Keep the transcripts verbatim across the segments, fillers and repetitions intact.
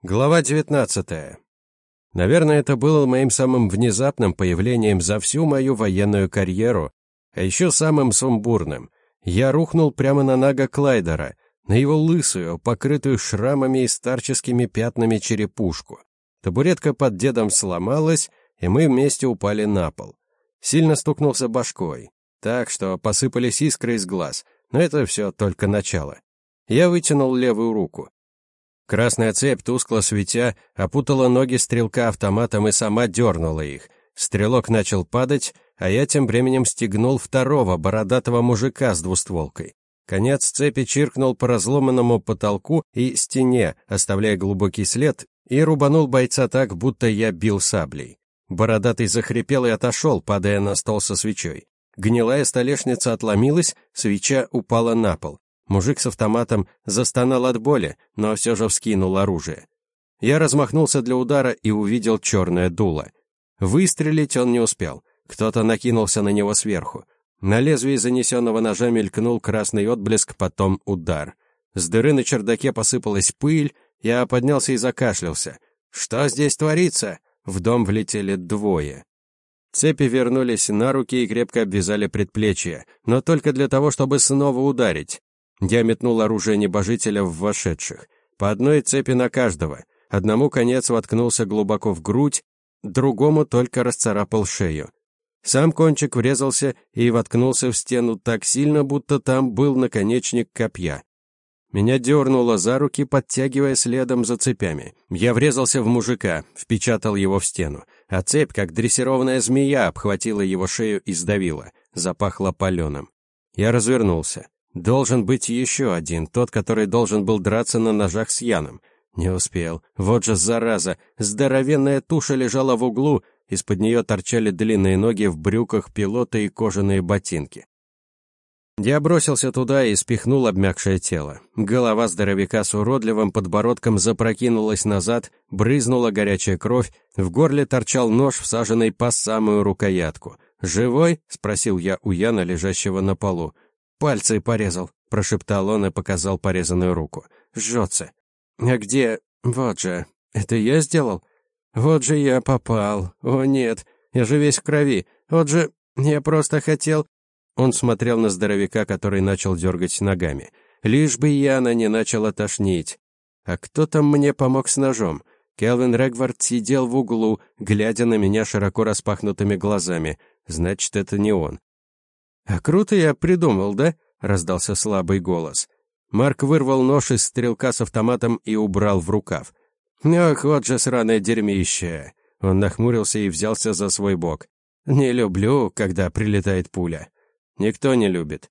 Глава девятнадцатая. Наверное, это было моим самым внезапным появлением за всю мою военную карьеру, а еще самым сумбурным. Я рухнул прямо на Нага Клайдера, на его лысую, покрытую шрамами и старческими пятнами черепушку. Табуретка под дедом сломалась, и мы вместе упали на пол. Сильно стукнулся башкой, так что посыпались искры из глаз, но это все только начало. Я вытянул левую руку. Красная цепь, тускло светя, опутала ноги стрелка автоматом и сама дернула их. Стрелок начал падать, а я тем временем стегнул второго бородатого мужика с двустволкой. Конец цепи чиркнул по разломанному потолку и стене, оставляя глубокий след, и рубанул бойца так, будто я бил саблей. Бородатый захрипел и отошел, падая на стол со свечой. Гнилая столешница отломилась, свеча упала на пол. Мужик с автоматом застонал от боли, но все же вскинул оружие. Я размахнулся для удара и увидел черное дуло. Выстрелить он не успел. Кто-то накинулся на него сверху. На лезвии занесенного ножа мелькнул красный отблеск, потом удар. С дыры на чердаке посыпалась пыль, я поднялся и закашлялся. «Что здесь творится?» В дом влетели двое. Цепи вернулись на руки и крепко обвязали предплечья, но только для того, чтобы снова ударить. Я метнул оружие небожителя в вошедших. По одной цепи на каждого. Одному конец воткнулся глубоко в грудь, другому только расцарапал шею. Сам кончик врезался и воткнулся в стену так сильно, будто там был наконечник копья. Меня дернуло за руки, подтягивая следом за цепями. Я врезался в мужика, впечатал его в стену, а цепь, как дрессированная змея, обхватила его шею и сдавила. Запахло паленым. Я развернулся. Должен быть еще один, тот, который должен был драться на ножах с Яном. Не успел. Вот же зараза! Здоровенная туша лежала в углу, из-под нее торчали длинные ноги в брюках пилота и кожаные ботинки. Я бросился туда и спихнул обмякшее тело. Голова здоровяка с уродливым подбородком запрокинулась назад, брызнула горячая кровь, в горле торчал нож, всаженный по самую рукоятку. «Живой?» — спросил я у Яна, лежащего на полу. «Пальцы порезал», — прошептал он и показал порезанную руку. «Жжется». «А где? Вот же. Это я сделал? Вот же я попал. О нет, я же весь в крови. Вот же я просто хотел...» Он смотрел на здоровяка, который начал дергать ногами. Лишь бы Яна не начала тошнить. А кто там мне помог с ножом? Келвин Регвард сидел в углу, глядя на меня широко распахнутыми глазами. Значит, это не он. «А круто я придумал, да?» — раздался слабый голос. Марк вырвал нож из стрелка с автоматом и убрал в рукав. «Ох, вот же сраное дерьмище!» Он нахмурился и взялся за свой бок. «Не люблю, когда прилетает пуля. Никто не любит».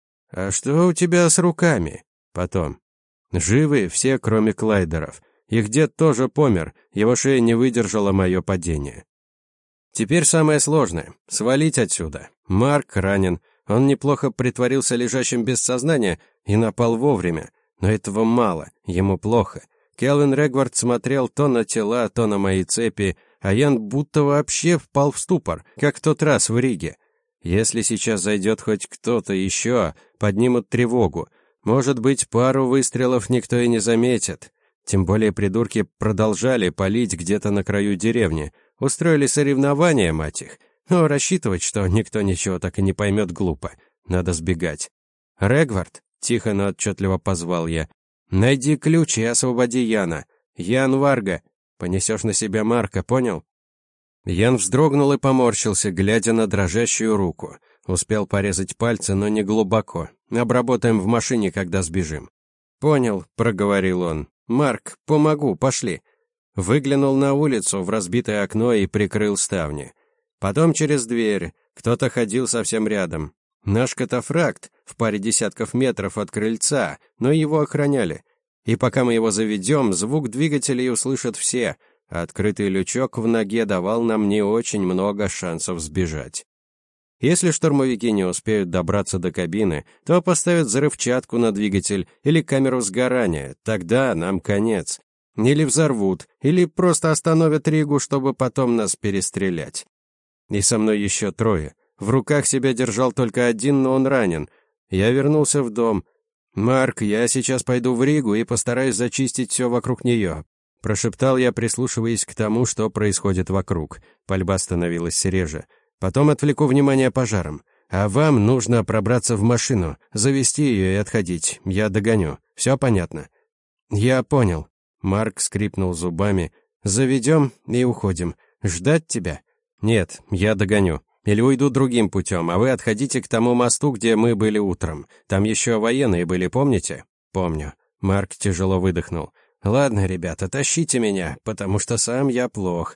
«А что у тебя с руками?» «Потом». «Живы все, кроме Клайдеров. Их дед тоже помер, его шея не выдержала мое падение. Теперь самое сложное — свалить отсюда. Марк ранен, он неплохо притворился лежащим без сознания и напал вовремя, но этого мало, ему плохо. Келвин Регвард смотрел то на тела, то на мои цепи, а Ян будто вообще впал в ступор, как в тот раз в Риге. Если сейчас зайдет хоть кто-то еще, поднимут тревогу. Может быть, пару выстрелов никто и не заметит. Тем более придурки продолжали палить где-то на краю деревни. Устроили соревнования, мать их. Но рассчитывать, что никто ничего так и не поймет, глупо. Надо сбегать. «Регвард», — тихо, но отчетливо позвал я, — «найди ключ и освободи Яна. Ян Варга. Понесешь на себя Марка, понял?» Ян вздрогнул и поморщился, глядя на дрожащую руку. Успел порезать пальцы, но не глубоко. Обработаем в машине, когда сбежим. «Понял», — проговорил он. «Марк, помогу, пошли». Выглянул на улицу в разбитое окно и прикрыл ставни. Потом через дверь. Кто-то ходил совсем рядом. Наш катафракт в паре десятков метров от крыльца, но его охраняли. И пока мы его заведем, звук двигателей услышат все, а открытый лючок в ноге давал нам не очень много шансов сбежать. Если штурмовики не успеют добраться до кабины, то поставят взрывчатку на двигатель или камеру сгорания, тогда нам конец. Или взорвут, или просто остановят Ригу, чтобы потом нас перестрелять. И со мной еще трое. В руках себя держал только один, но он ранен. Я вернулся в дом. «Марк, я сейчас пойду в Ригу и постараюсь зачистить все вокруг нее. Прошептал я, прислушиваясь к тому, что происходит вокруг. Пальба становилась реже. Потом отвлеку внимание пожаром. А вам нужно пробраться в машину, завести ее и отходить. Я догоню. Все понятно? Я понял. Марк скрипнул зубами. Заведем и уходим. Ждать тебя? Нет, я догоню. Или уйду другим путем, а вы отходите к тому мосту, где мы были утром. Там еще военные были, помните? Помню. Марк тяжело выдохнул. Ладно, ребята, тащите меня, потому что сам я плох.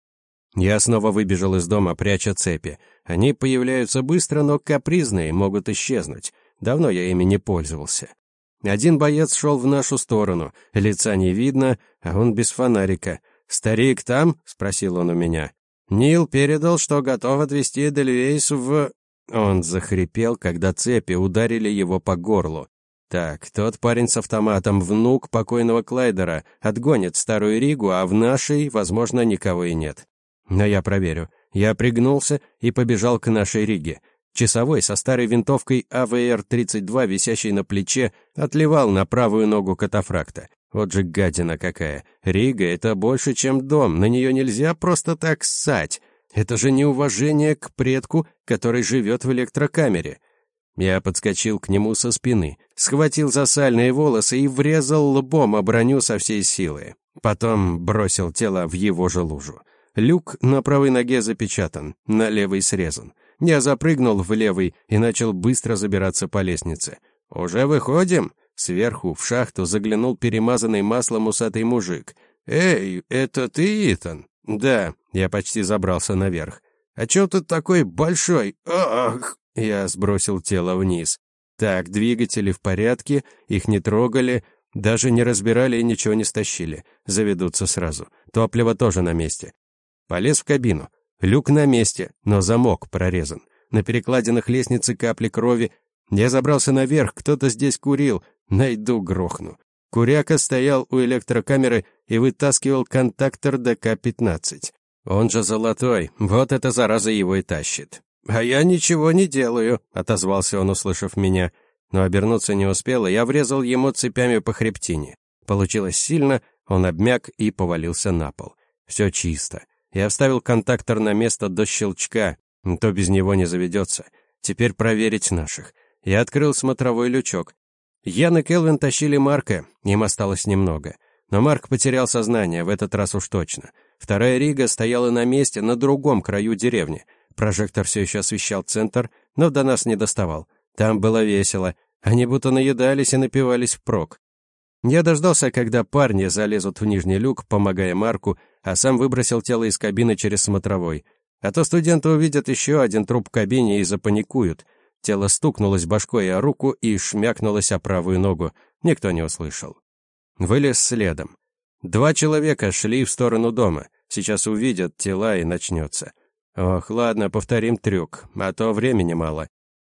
Я снова выбежал из дома, пряча цепи. Они появляются быстро, но капризные, могут исчезнуть. Давно я ими не пользовался. Один боец шел в нашу сторону, лица не видно, а он без фонарика. «Старик там?» — спросил он у меня. «Нил передал, что готов отвезти Эдельвейс в...» Он захрипел, когда цепи ударили его по горлу. Так, тот парень с автоматом, внук покойного Клайдера, отгонит старую Ригу, а в нашей, возможно, никого и нет. Но я проверю. Я пригнулся и побежал к нашей Риге. Часовой со старой винтовкой А В Р тридцать два, висящей на плече, отливал на правую ногу катафракта. Вот же гадина какая. Рига — это больше, чем дом, на нее нельзя просто так ссать. Это же неуважение к предку, который живет в электрокамере. Я подскочил к нему со спины, схватил за сальные волосы и врезал лбом о броню со всей силы. Потом бросил тело в его же лужу. Люк на правой ноге запечатан, на левой срезан. Я запрыгнул в левый и начал быстро забираться по лестнице. «Уже выходим?» Сверху в шахту заглянул перемазанный маслом усатый мужик. «Эй, это ты, Итан?» «Да», я почти забрался наверх. «А чё ты такой большой? Ах!» Я сбросил тело вниз. Так, двигатели в порядке, их не трогали, даже не разбирали и ничего не стащили. Заведутся сразу. Топливо тоже на месте. Полез в кабину. Люк на месте, но замок прорезан. На перекладинах лестницы капли крови. Я забрался наверх, кто-то здесь курил. Найду, грохну. Куряка стоял у электрокамеры и вытаскивал контактор Д К пятнадцать. Он же золотой, вот эта зараза его и тащит. «А я ничего не делаю», — отозвался он, услышав меня. Но обернуться не успел, и я врезал ему цепями по хребтине. Получилось сильно, он обмяк и повалился на пол. Все чисто. Я вставил контактор на место до щелчка, то без него не заведется. Теперь проверить наших. Я открыл смотровой лючок. Ян и Келвин тащили Марка, им осталось немного. Но Марк потерял сознание, в этот раз уж точно. Вторая Рига стояла на месте, на другом краю деревни. Прожектор все еще освещал центр, но до нас не доставал. Там было весело. Они будто наедались и напивались впрок. Я дождался, когда парни залезут в нижний люк, помогая Марку, а сам выбросил тело из кабины через смотровой. А то студенты увидят еще один труп в кабине и запаникуют. Тело стукнулось башкой о руку и шмякнулось о правую ногу. Никто не услышал. Вылез следом. Два человека шли в сторону дома. Сейчас увидят тела и начнется. Ох, ладно, повторим трюк, а то времени мало.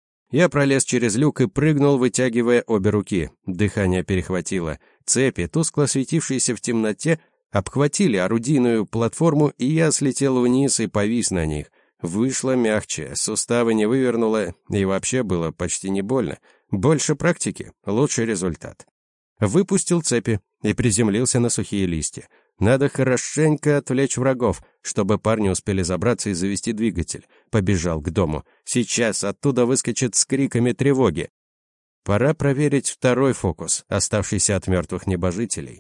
Я пролез через люк и прыгнул, вытягивая обе руки. Дыхание перехватило. Цепи, тускло светившиеся в темноте, обхватили орудийную платформу, и я слетел вниз и повис на них. Вышло мягче, суставы не вывернуло, и вообще было почти не больно. Больше практики, лучший результат. Выпустил цепи и приземлился на сухие листья. Надо хорошенько отвлечь врагов, чтобы парни успели забраться и завести двигатель. Побежал к дому. Сейчас оттуда выскочит с криками тревоги. Пора проверить второй фокус, оставшийся от мертвых небожителей.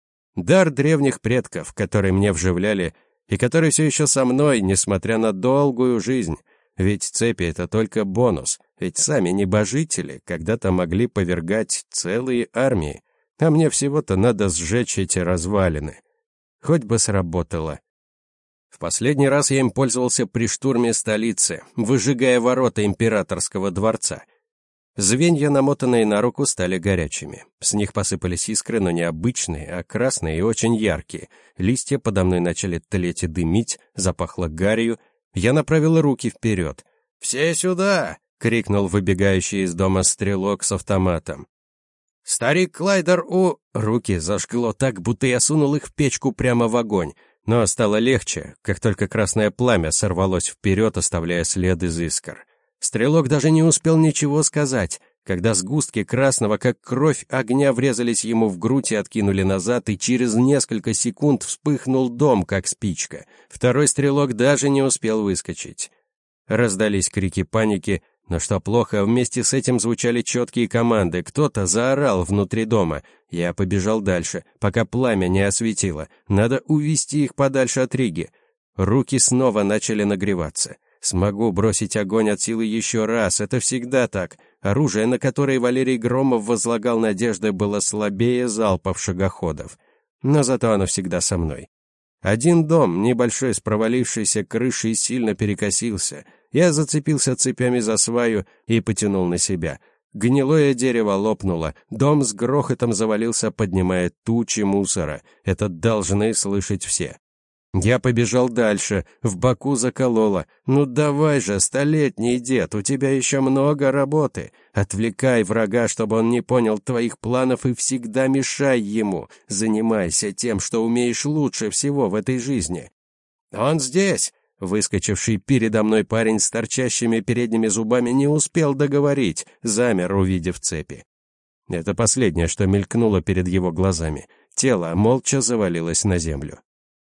Дар древних предков, который мне вживляли, и который все еще со мной, несмотря на долгую жизнь. Ведь цепи — это только бонус, ведь сами небожители когда-то могли повергать целые армии, а мне всего-то надо сжечь эти развалины. Хоть бы сработало. В последний раз я им пользовался при штурме столицы, выжигая ворота императорского дворца. Звенья, намотанные на руку, стали горячими. С них посыпались искры, но не обычные, а красные и очень яркие. Листья подо мной начали тлеть и дымить, запахло гарью. Я направил руки вперед. «Все сюда!» — крикнул выбегающий из дома стрелок с автоматом. «Старик Клайдер у...» Руки зажгло так, будто я сунул их в печку прямо в огонь. Но стало легче, как только красное пламя сорвалось вперед, оставляя след из искр. Стрелок даже не успел ничего сказать. когда сгустки красного, как кровь, огня врезались ему в грудь и откинули назад, и через несколько секунд вспыхнул дом, как спичка. Второй стрелок даже не успел выскочить. Раздались крики паники, но что плохо, вместе с этим звучали четкие команды. Кто-то заорал внутри дома. Я побежал дальше, пока пламя не осветило. Надо увести их подальше от Риги. Руки снова начали нагреваться. Смогу бросить огонь от силы еще раз, это всегда так. Оружие, на которое Валерий Громов возлагал надежды, было слабее залпов шагоходов. Но зато оно всегда со мной. Один дом, небольшой, с провалившейся крышей, сильно перекосился. Я зацепился цепями за сваю и потянул на себя. Гнилое дерево лопнуло, дом с грохотом завалился, поднимая тучи мусора. Это должны слышать все. Я побежал дальше, в боку закололо. «Ну давай же, столетний дед, у тебя еще много работы. Отвлекай врага, чтобы он не понял твоих планов, и всегда мешай ему. Занимайся тем, что умеешь лучше всего в этой жизни». «Он здесь!» Выскочивший передо мной парень с торчащими передними зубами не успел договорить, замер, увидев цепи. Это последнее, что мелькнуло перед его глазами. Тело молча завалилось на землю.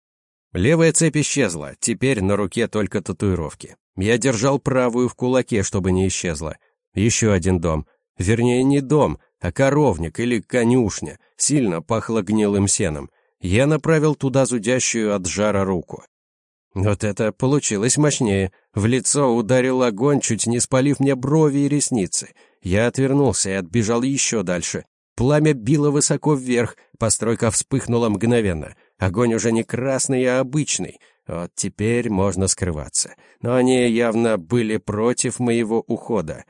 Левая цепь исчезла, теперь на руке только татуировки. Я держал правую в кулаке, чтобы не исчезла. Еще один дом. Вернее, не дом, а коровник или конюшня. Сильно пахло гнилым сеном. Я направил туда зудящую от жара руку. Вот это получилось мощнее. В лицо ударил огонь, чуть не спалив мне брови и ресницы. Я отвернулся и отбежал еще дальше. Пламя било высоко вверх, постройка вспыхнула мгновенно. Огонь уже не красный, а обычный. Вот теперь можно скрываться. Но они явно были против моего ухода.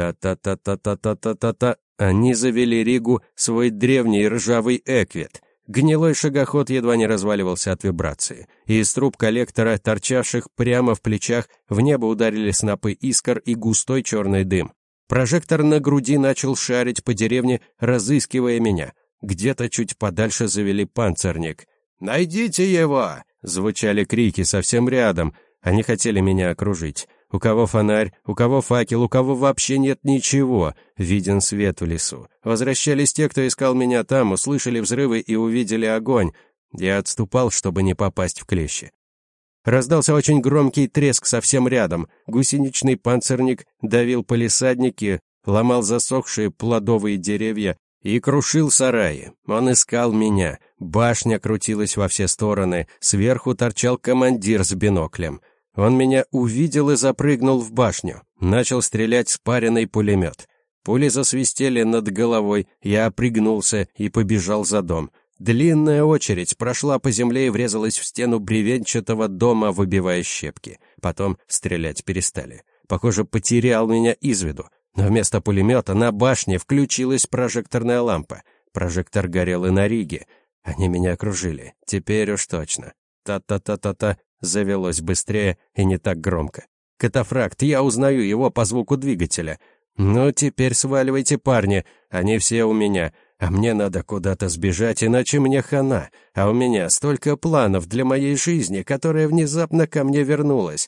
Та-та-та-та-та-та-та-та. Они завели Ригу, свой древний ржавый эквит. Гнилой шагоход едва не разваливался от вибрации. Из труб коллектора, торчавших прямо в плечах, в небо ударили снопы искр и густой черный дым. Прожектор на груди начал шарить по деревне, разыскивая меня. Где-то чуть подальше завели панцирник. «Найдите его!» — звучали крики совсем рядом. Они хотели меня окружить. У кого фонарь, у кого факел, у кого вообще нет ничего. Виден свет в лесу. Возвращались те, кто искал меня там, услышали взрывы и увидели огонь. Я отступал, чтобы не попасть в клещи. Раздался очень громкий треск совсем рядом. Гусеничный панцирник давил палисадники, ломал засохшие плодовые деревья и крушил сараи. Он искал меня. Башня крутилась во все стороны. Сверху торчал командир с биноклем. Он меня увидел и запрыгнул в башню. Начал стрелять спаренный пулемет. Пули засвистели над головой. Я пригнулся и побежал за дом. Длинная очередь прошла по земле и врезалась в стену бревенчатого дома, выбивая щепки. Потом стрелять перестали. Похоже, потерял меня из виду. Но вместо пулемета на башне включилась прожекторная лампа. Прожектор горел и на Риге. Они меня окружили. Теперь уж точно. Та-та-та-та-та завелось быстрее и не так громко. Катафракт, я узнаю его по звуку двигателя. Ну, теперь сваливайте, парни, они все у меня. А мне надо куда-то сбежать, иначе мне хана. А у меня столько планов для моей жизни, которая внезапно ко мне вернулась.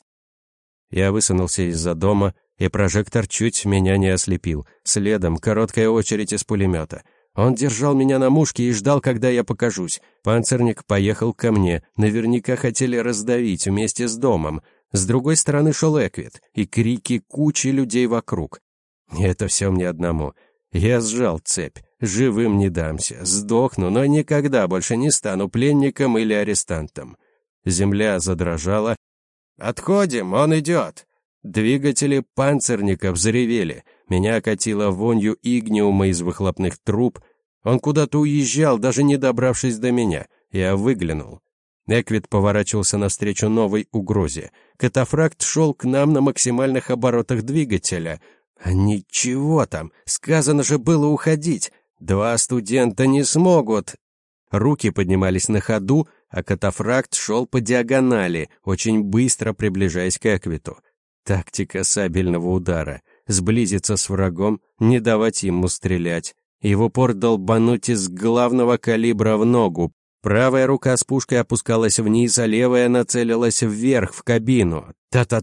Я высунулся из-за дома, и прожектор чуть меня не ослепил. Следом короткая очередь из пулемета. Он держал меня на мушке и ждал, когда я покажусь. Панцирник поехал ко мне. Наверняка хотели раздавить вместе с домом. С другой стороны шел эквит, и крики кучи людей вокруг. Это все мне одному. Я сжал цепь. Живым не дамся. Сдохну, но никогда больше не стану пленником или арестантом. Земля задрожала. «Отходим, он идет!» Двигатели панцирника взревели. Меня окатило вонью игниума из выхлопных труб. Он куда-то уезжал, даже не добравшись до меня. Я выглянул. Эквит поворачивался навстречу новой угрозе. Катафракт шел к нам на максимальных оборотах двигателя. А ничего там, сказано же было уходить. Два студента не смогут. Руки поднимались на ходу, а катафракт шел по диагонали, очень быстро приближаясь к Эквиту. Тактика сабельного удара. Сблизиться с врагом, не давать ему стрелять. И в упор долбануть из главного калибра в ногу. Правая рука с пушкой опускалась вниз, а левая нацелилась вверх, в кабину. Та-та-та.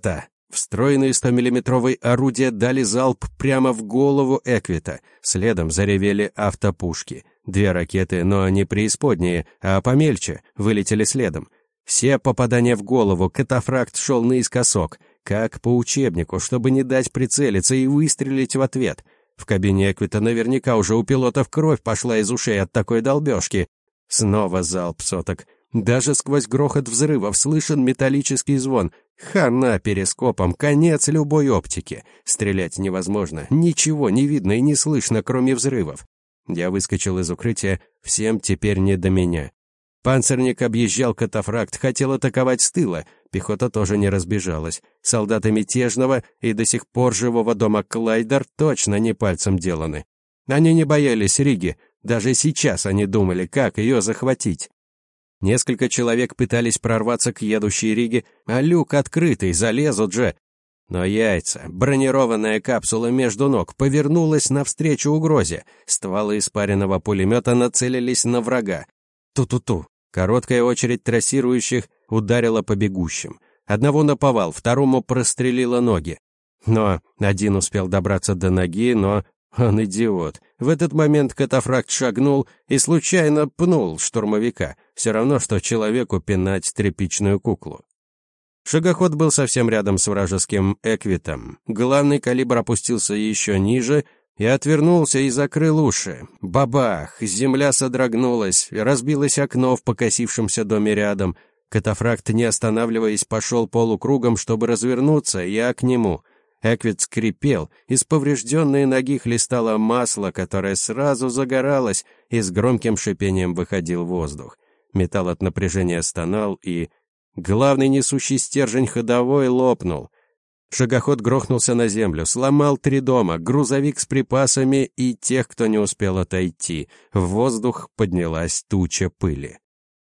Встроенные сто-миллиметровые орудия дали залп прямо в голову Эквита. Следом заревели автопушки. Две ракеты, но не преисподние, а помельче, вылетели следом. Все попадания в голову, катафракт шел наискосок, как по учебнику, чтобы не дать прицелиться и выстрелить в ответ. В кабине Эквита наверняка уже у пилотов кровь пошла из ушей от такой долбежки. Снова залп соток. Даже сквозь грохот взрывов слышен металлический звон. Хана перископом, конец любой оптики. Стрелять невозможно, ничего не видно и не слышно, кроме взрывов. Я выскочил из укрытия, всем теперь не до меня. Панцирник объезжал катафракт, хотел атаковать с тыла. Пехота тоже не разбежалась. Солдаты мятежного и до сих пор живого дома Клайдер точно не пальцем деланы. Они не боялись Риги. Даже сейчас они думали, как ее захватить. Несколько человек пытались прорваться к едущей Риге, а люк открытый, залезут же. Но яйца, бронированная капсула между ног, повернулась навстречу угрозе. Стволы испаренного пулемета нацелились на врага. Ту-ту-ту. Короткая очередь трассирующих ударила по бегущим. Одного наповал, второму прострелило ноги. Но один успел добраться до ноги, но... Он идиот. В этот момент катафракт шагнул и случайно пнул штурмовика. Все равно, что человеку пинать тряпичную куклу. Шагоход был совсем рядом с вражеским Эквитом. Главный калибр опустился еще ниже и отвернулся и закрыл уши. Бабах! Земля содрогнулась, разбилось окно в покосившемся доме рядом. Катафракт, не останавливаясь, пошел полукругом, чтобы развернуться, я к нему. Эквит скрипел, из поврежденной ноги хлестало масло, которое сразу загоралось, и с громким шипением выходил воздух. Металл от напряжения стонал, и... Главный несущий стержень ходовой лопнул. Шагоход грохнулся на землю, сломал три дома, грузовик с припасами и тех, кто не успел отойти. В воздух поднялась туча пыли.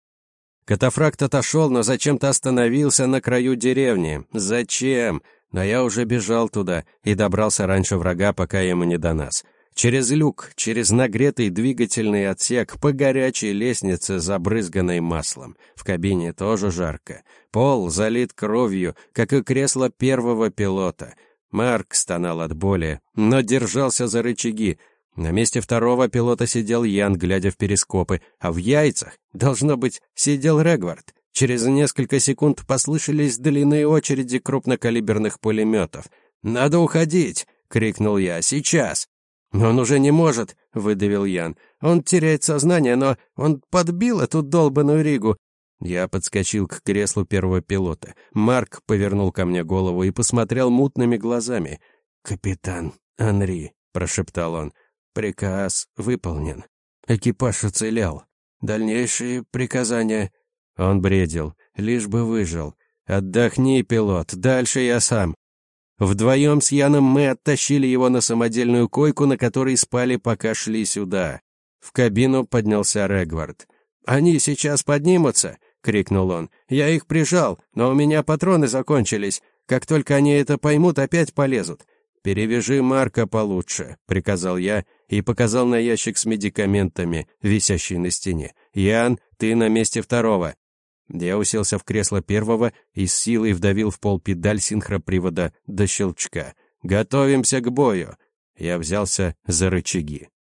Катафракт отошел, но зачем-то остановился на краю деревни. Зачем? Но я уже бежал туда и добрался раньше врага, пока ему не до нас. Через люк, через нагретый двигательный отсек, по горячей лестнице, забрызганной маслом. В кабине тоже жарко. Пол залит кровью, как и кресло первого пилота. Марк стонал от боли, но держался за рычаги. На месте второго пилота сидел Ян, глядя в перископы, а в яйцах, должно быть, сидел Регвард. Через несколько секунд послышались длинные очереди крупнокалиберных пулеметов. «Надо уходить!» — крикнул я. «Сейчас!» «Он уже не может!» — выдавил Ян. «Он теряет сознание, но он подбил эту долбаную Ригу!» Я подскочил к креслу первого пилота. Марк повернул ко мне голову и посмотрел мутными глазами. «Капитан Анри», — прошептал он, — «приказ выполнен. Экипаж уцелел. Дальнейшие приказания...» Он бредил, лишь бы выжил. «Отдохни, пилот, дальше я сам». Вдвоем с Яном мы оттащили его на самодельную койку, на которой спали, пока шли сюда. В кабину поднялся Регвард. «Они сейчас поднимутся!» — крикнул он. «Я их прижал, но у меня патроны закончились. Как только они это поймут, опять полезут. «Перевяжи Марка получше», — приказал я и показал на ящик с медикаментами, висящий на стене. «Ян, ты на месте второго». Я уселся в кресло первого и с силой вдавил в пол педаль синхропривода до щелчка. «Готовимся к бою!» Я взялся за рычаги.